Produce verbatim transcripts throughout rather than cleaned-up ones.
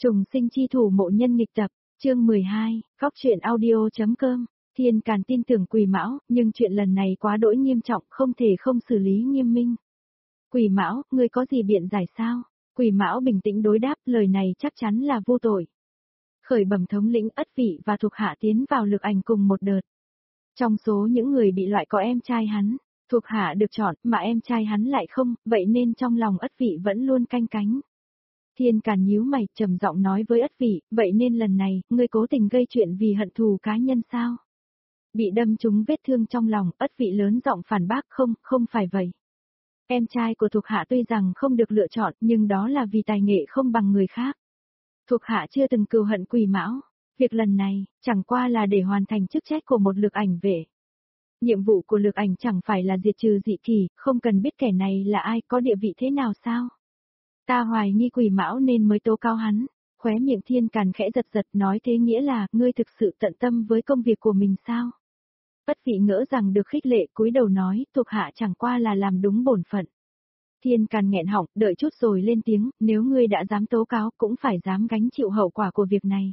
Trùng sinh chi thủ mộ nhân nghịch tập, chương mười hai, góc truyện audio.com. Thiên Càn tin tưởng Quỷ Mão, nhưng chuyện lần này quá đỗi nghiêm trọng, không thể không xử lý nghiêm minh. Quỷ Mão, ngươi có gì biện giải sao? Quỷ Mão bình tĩnh đối đáp, lời này chắc chắn là vô tội. Khởi bẩm thống lĩnh Ất Vị và thuộc hạ tiến vào lực ảnh cùng một đợt. Trong số những người bị loại có em trai hắn, thuộc hạ được chọn, mà em trai hắn lại không, vậy nên trong lòng Ất Vị vẫn luôn canh cánh. Thiên Càn nhíu mày, trầm giọng nói với Ất Vị, vậy nên lần này, ngươi cố tình gây chuyện vì hận thù cá nhân sao? Bị đâm trúng vết thương trong lòng, Ất Vị lớn giọng phản bác, không, không phải vậy. Em trai của thuộc hạ tuy rằng không được lựa chọn, nhưng đó là vì tài nghệ không bằng người khác. Thuộc hạ chưa từng cừu hận Quỷ Mão, việc lần này, chẳng qua là để hoàn thành chức trách của một lực ảnh vệ. Nhiệm vụ của lực ảnh chẳng phải là diệt trừ dị kỳ, không cần biết kẻ này là ai, có địa vị thế nào sao? Ta hoài nghi Quỷ Mão nên mới tố cáo hắn. Khóe miệng Thiên Càn khẽ giật giật, nói thế nghĩa là, ngươi thực sự tận tâm với công việc của mình sao? Ất Vị ngỡ rằng được khích lệ, cúi đầu nói, thuộc hạ chẳng qua là làm đúng bổn phận. Thiên Càn nghẹn họng, đợi chút rồi lên tiếng, nếu ngươi đã dám tố cáo, cũng phải dám gánh chịu hậu quả của việc này.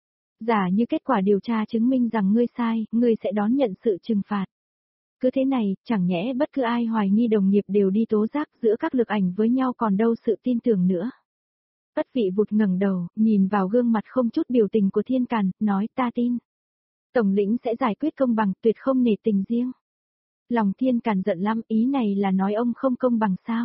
Giả như kết quả điều tra chứng minh rằng ngươi sai, ngươi sẽ đón nhận sự trừng phạt. Cứ thế này, chẳng nhẽ bất cứ ai hoài nghi đồng nghiệp đều đi tố giác giữa các lực ảnh với nhau còn đâu sự tin tưởng nữa. Ất Vị vụt ngẩng đầu, nhìn vào gương mặt không chút biểu tình của Thiên Càn, nói ta tin. Tổng lĩnh sẽ giải quyết công bằng, tuyệt không nể tình riêng. Lòng Thiên Càn giận lắm, ý này là nói ông không công bằng sao?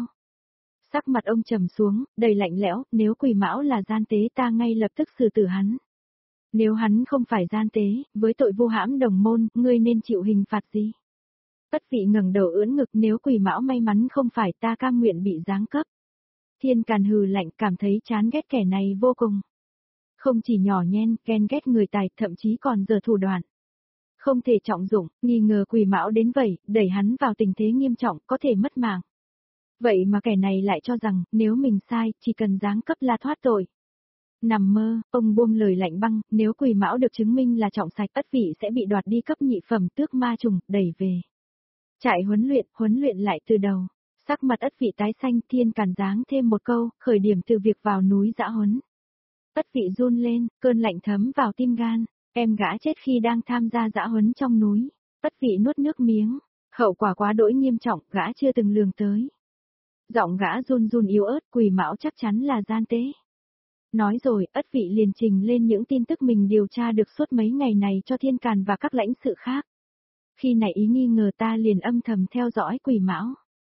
Sắc mặt ông trầm xuống, đầy lạnh lẽo, nếu Quỷ Mão là gian tế ta ngay lập tức xử tử hắn. Nếu hắn không phải gian tế, với tội vu hãm đồng môn, ngươi nên chịu hình phạt gì? Ất Vị ngẩng đầu ưỡn ngực, nếu Quỷ Mão may mắn không phải ta cam nguyện bị giáng cấp. Thiên Càn hừ lạnh, cảm thấy chán ghét kẻ này vô cùng. Không chỉ nhỏ nhen, ghen ghét người tài, thậm chí còn giở thủ đoạn. Không thể trọng dụng, nghi ngờ Quỷ Mão đến vậy, đẩy hắn vào tình thế nghiêm trọng, có thể mất mạng. Vậy mà kẻ này lại cho rằng, nếu mình sai, chỉ cần giáng cấp là thoát tội. Nằm mơ, ông buông lời lạnh băng, nếu Quỷ Mão được chứng minh là trọng sạch, Ất Vị sẽ bị đoạt đi cấp nhị phẩm tước ma trùng, đẩy về. Trại huấn luyện, huấn luyện lại từ đầu. Sắc mặt Ất Vị tái xanh, Thiên Càn giáng thêm một câu, khởi điểm từ việc vào núi dã huấn. Ất Vị run lên, cơn lạnh thấm vào tim gan, em gã chết khi đang tham gia dã huấn trong núi. Ất Vị nuốt nước miếng, hậu quả quá đỗi nghiêm trọng, gã chưa từng lường tới. Giọng gã run run yếu ớt, Quỷ Mão chắc chắn là gian tế. Nói rồi, Ất Vị liền trình lên những tin tức mình điều tra được suốt mấy ngày này cho Thiên Càn và các lãnh sự khác. Khi nảy ý nghi ngờ ta liền âm thầm theo dõi Quỷ Mão.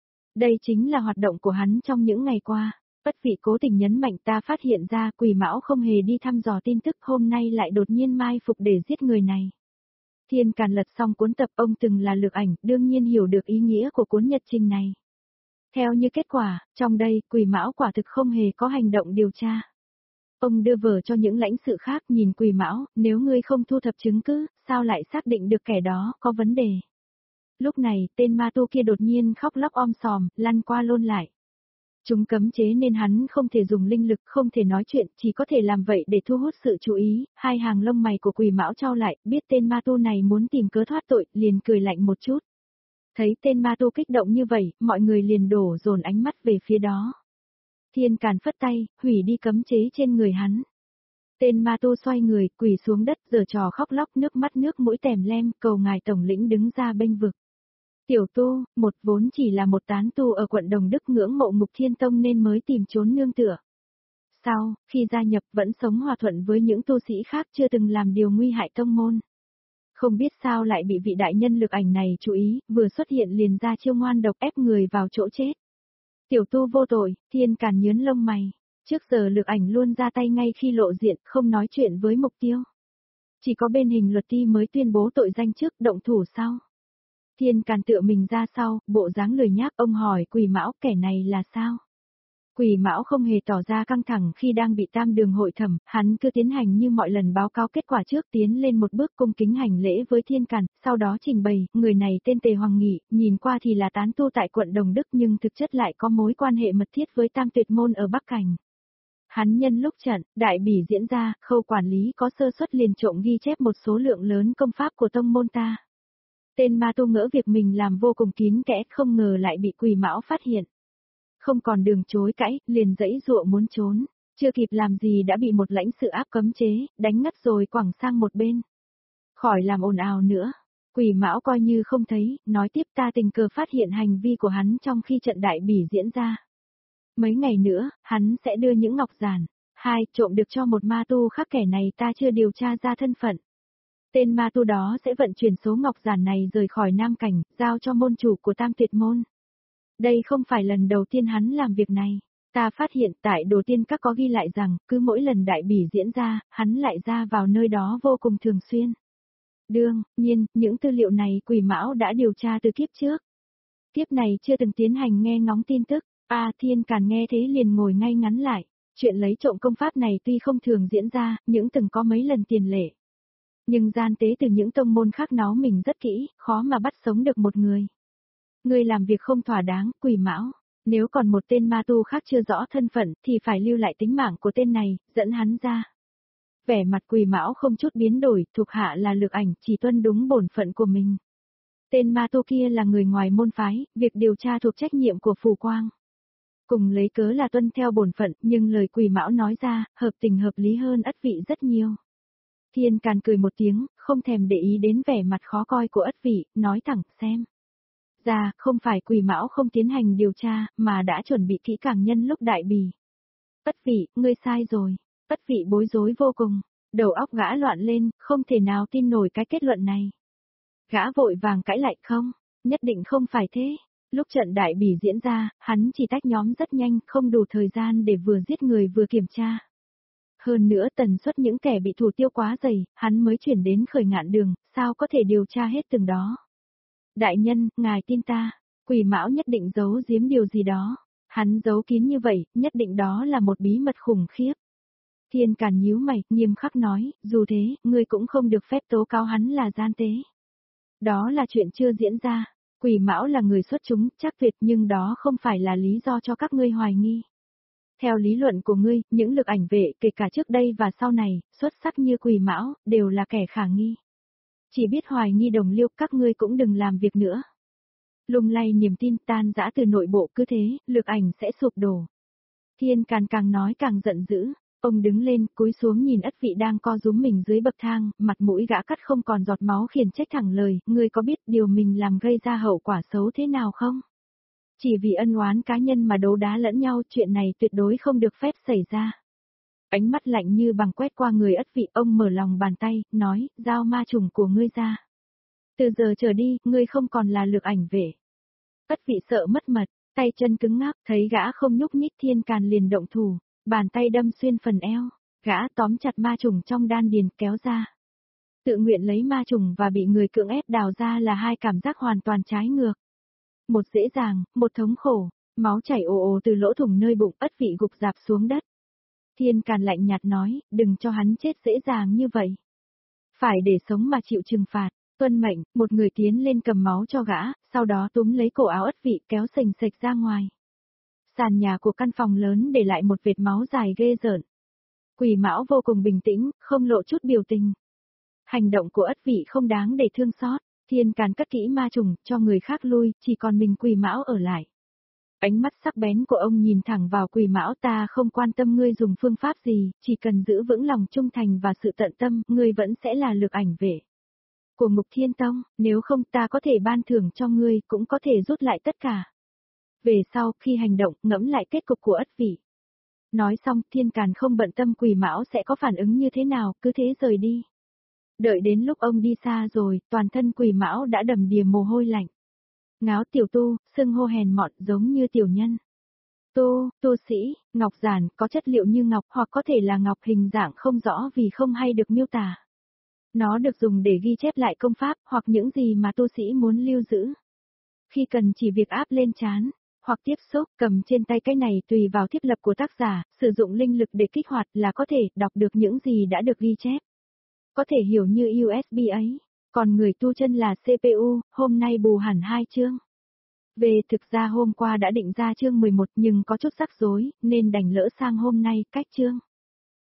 Đây chính là hoạt động của hắn trong những ngày qua. Ất Vị cố tình nhấn mạnh ta phát hiện ra Quỷ Mão không hề đi thăm dò tin tức, hôm nay lại đột nhiên mai phục để giết người này. Thiên Càn lật xong cuốn tập, ông từng là lực ảnh, đương nhiên hiểu được ý nghĩa của cuốn nhật trình này. Theo như kết quả, trong đây, Quỷ Mão quả thực không hề có hành động điều tra. Ông đưa vở cho những lãnh sự khác, nhìn Quỷ Mão, nếu ngươi không thu thập chứng cứ, sao lại xác định được kẻ đó có vấn đề. Lúc này, tên ma tu kia đột nhiên khóc lóc om sòm, lăn qua lôn lại. Chúng cấm chế nên hắn không thể dùng linh lực, không thể nói chuyện, chỉ có thể làm vậy để thu hút sự chú ý. Hai hàng lông mày của Quỷ Mão chau lại, biết tên ma tu này muốn tìm cớ thoát tội, liền cười lạnh một chút. Thấy tên ma tu kích động như vậy, mọi người liền đổ dồn ánh mắt về phía đó. Thiên Càn phất tay, hủy đi cấm chế trên người hắn. Tên ma tu xoay người, quỳ xuống đất, giở trò khóc lóc, nước mắt nước mũi tèm lem, cầu ngài tổng lĩnh đứng ra bênh vực. Tiểu tu, một vốn chỉ là một tán tu ở quận Đồng Đức ngưỡng mộ Ngục Thiên Tông nên mới tìm trốn nương tựa. Sau, khi gia nhập vẫn sống hòa thuận với những tu sĩ khác chưa từng làm điều nguy hại tông môn. Không biết sao lại bị vị đại nhân lực ảnh này chú ý, vừa xuất hiện liền ra chiêu ngoan độc ép người vào chỗ chết. Tiểu tu vô tội, Thiên Càn nhớn lông mày. Trước giờ lực ảnh luôn ra tay ngay khi lộ diện, không nói chuyện với mục tiêu. Chỉ có bên hình luật ti mới tuyên bố tội danh trước, động thủ sau. Thiên Càn tựa mình ra sau, bộ dáng lười nhác, ông hỏi Quỷ Mão, kẻ này là sao? Quỷ Mão không hề tỏ ra căng thẳng khi đang bị tam đường hội thẩm, hắn cứ tiến hành như mọi lần báo cáo kết quả trước, tiến lên một bước cung kính hành lễ với Thiên Càn, sau đó trình bày, người này tên Tề Hoàng Nghị, nhìn qua thì là tán tu tại quận Đồng Đức nhưng thực chất lại có mối quan hệ mật thiết với Tam Tuyệt Môn ở Bắc Cảnh. Hắn nhân lúc trận, đại bỉ diễn ra, khâu quản lý có sơ suất liền trộm ghi chép một số lượng lớn công pháp của tông môn ta. Tên ma tu ngỡ việc mình làm vô cùng kín kẽ, không ngờ lại bị Quỷ Mão phát hiện. Không còn đường chối cãi, liền giãy giụa muốn trốn. Chưa kịp làm gì đã bị một lãnh sự áp cấm chế, đánh ngất rồi quẳng sang một bên. Khỏi làm ồn ào nữa. Quỷ Mão coi như không thấy, nói tiếp ta tình cờ phát hiện hành vi của hắn trong khi trận đại bỉ diễn ra. Mấy ngày nữa, hắn sẽ đưa những ngọc giản. Hai, trộm được cho một ma tu khác, kẻ này ta chưa điều tra ra thân phận. Tên ma tu đó sẽ vận chuyển số ngọc giản này rời khỏi Nam Cảnh, giao cho môn chủ của Tam Tuyệt Môn. Đây không phải lần đầu tiên hắn làm việc này. Ta phát hiện tại Đồ Tiên Các có ghi lại rằng, cứ mỗi lần đại bỉ diễn ra, hắn lại ra vào nơi đó vô cùng thường xuyên. Đương nhiên, những tư liệu này Quỷ Mão đã điều tra từ kiếp trước. Kiếp này chưa từng tiến hành nghe ngóng tin tức. A Thiên Càn nghe thế liền ngồi ngay ngắn lại. Chuyện lấy trộm công pháp này tuy không thường diễn ra, những từng có mấy lần tiền lệ. Nhưng gian tế từ những tông môn khác náo mình rất kỹ, khó mà bắt sống được một người. Người làm việc không thỏa đáng, Quỷ Mão. Nếu còn một tên ma tu khác chưa rõ thân phận thì phải lưu lại tính mạng của tên này, dẫn hắn ra. Vẻ mặt Quỷ Mão không chút biến đổi, thuộc hạ là Lược Ảnh, chỉ tuân đúng bổn phận của mình. Tên ma tu kia là người ngoài môn phái, việc điều tra thuộc trách nhiệm của Phù Quang. Cùng lấy cớ là tuân theo bổn phận, nhưng lời Quỷ Mão nói ra, hợp tình hợp lý hơn Ất Vị rất nhiều. Thiên Càn cười một tiếng, không thèm để ý đến vẻ mặt khó coi của Ất Vị, nói thẳng xem. Ra, không phải Quỷ Mão không tiến hành điều tra, mà đã chuẩn bị kỹ càng nhân lúc đại bỉ. Ất Vị, ngươi sai rồi. Ất Vị bối rối vô cùng, đầu óc gã loạn lên, không thể nào tin nổi cái kết luận này. Gã vội vàng cãi lại không, nhất định không phải thế. Lúc trận đại bỉ diễn ra, hắn chỉ tách nhóm rất nhanh, không đủ thời gian để vừa giết người vừa kiểm tra. Hơn nữa tần suất những kẻ bị thủ tiêu quá dày, hắn mới chuyển đến Khởi Ngạn Đường, sao có thể điều tra hết từng đó. Đại nhân, ngài tin ta, Quỷ Mão nhất định giấu giếm điều gì đó. Hắn giấu kín như vậy, nhất định đó là một bí mật khủng khiếp. Thiên Càn nhíu mày, nghiêm khắc nói, dù thế, ngươi cũng không được phép tố cáo hắn là gian tế. Đó là chuyện chưa diễn ra. Quỷ Mão là người xuất chúng, chắc tuyệt, nhưng đó không phải là lý do cho các ngươi hoài nghi. Theo lý luận của ngươi, những lực ảnh vệ, kể cả trước đây và sau này, xuất sắc như Quỷ Mão, đều là kẻ khả nghi. Chỉ biết hoài nghi đồng liêu, các ngươi cũng đừng làm việc nữa. Lung lay niềm tin tan rã từ nội bộ, cứ thế, lực ảnh sẽ sụp đổ. Thiên Càn càng nói càng giận dữ. Ông đứng lên, cúi xuống nhìn Ất Vị đang co rúm mình dưới bậc thang, mặt mũi gã cắt không còn giọt máu, khiển trách thẳng lời, ngươi có biết điều mình làm gây ra hậu quả xấu thế nào không? Chỉ vì ân oán cá nhân mà đấu đá lẫn nhau, chuyện này tuyệt đối không được phép xảy ra. Ánh mắt lạnh như bằng quét qua người Ất Vị, ông mở lòng bàn tay, nói, giao ma trùng của ngươi ra. Từ giờ trở đi, ngươi không còn là Lược Ảnh vệ. Ất Vị sợ mất mật, tay chân cứng ngắc, thấy gã không nhúc nhích, Thiên Càn liền động thủ. Bàn tay đâm xuyên phần eo, gã tóm chặt ma trùng trong đan điền kéo ra. Tự nguyện lấy ma trùng và bị người cưỡng ép đào ra là hai cảm giác hoàn toàn trái ngược. Một dễ dàng, một thống khổ, máu chảy ồ ồ từ lỗ thủng nơi bụng, Ất Vị gục rạp xuống đất. Thiên Càn lạnh nhạt nói, đừng cho hắn chết dễ dàng như vậy. Phải để sống mà chịu trừng phạt. Tuân mệnh, một người tiến lên cầm máu cho gã, sau đó túm lấy cổ áo Ất Vị kéo sềnh sệch ra ngoài. Sàn nhà của căn phòng lớn để lại một vệt máu dài ghê rợn. Quỷ Mão vô cùng bình tĩnh, không lộ chút biểu tình. Hành động của Ất Vị không đáng để thương xót. Thiên Càn cất kỹ ma trùng, cho người khác lui, chỉ còn mình Quỷ Mão ở lại. Ánh mắt sắc bén của ông nhìn thẳng vào Quỷ Mão, ta không quan tâm ngươi dùng phương pháp gì, chỉ cần giữ vững lòng trung thành và sự tận tâm, ngươi vẫn sẽ là Lược Ảnh vệ của Ngục Thiên Tông, nếu không ta có thể ban thưởng cho ngươi, cũng có thể rút lại tất cả. Về sau, khi hành động, ngẫm lại kết cục của Ất Vị. Nói xong, Thiên Càn không bận tâm Quỷ Mão sẽ có phản ứng như thế nào, cứ thế rời đi. Đợi đến lúc ông đi xa rồi, toàn thân Quỷ Mão đã đầm đìa mồ hôi lạnh. Ngáo tiểu tu, xưng hô hèn mọn giống như tiểu nhân. Tu, tu sĩ, ngọc giản, có chất liệu như ngọc hoặc có thể là ngọc, hình dạng không rõ vì không hay được miêu tả. Nó được dùng để ghi chép lại công pháp hoặc những gì mà tu sĩ muốn lưu giữ. Khi cần chỉ việc áp lên trán, hoặc tiếp xúc, cầm trên tay, cái này tùy vào thiết lập của tác giả, sử dụng linh lực để kích hoạt là có thể đọc được những gì đã được ghi chép. Có thể hiểu như u ét bê ấy, còn người tu chân là xê pê u, hôm nay bù hẳn hai chương. Về thực ra hôm qua đã định ra chương mười một nhưng có chút rắc rối, nên đành lỡ sang hôm nay, cách chương.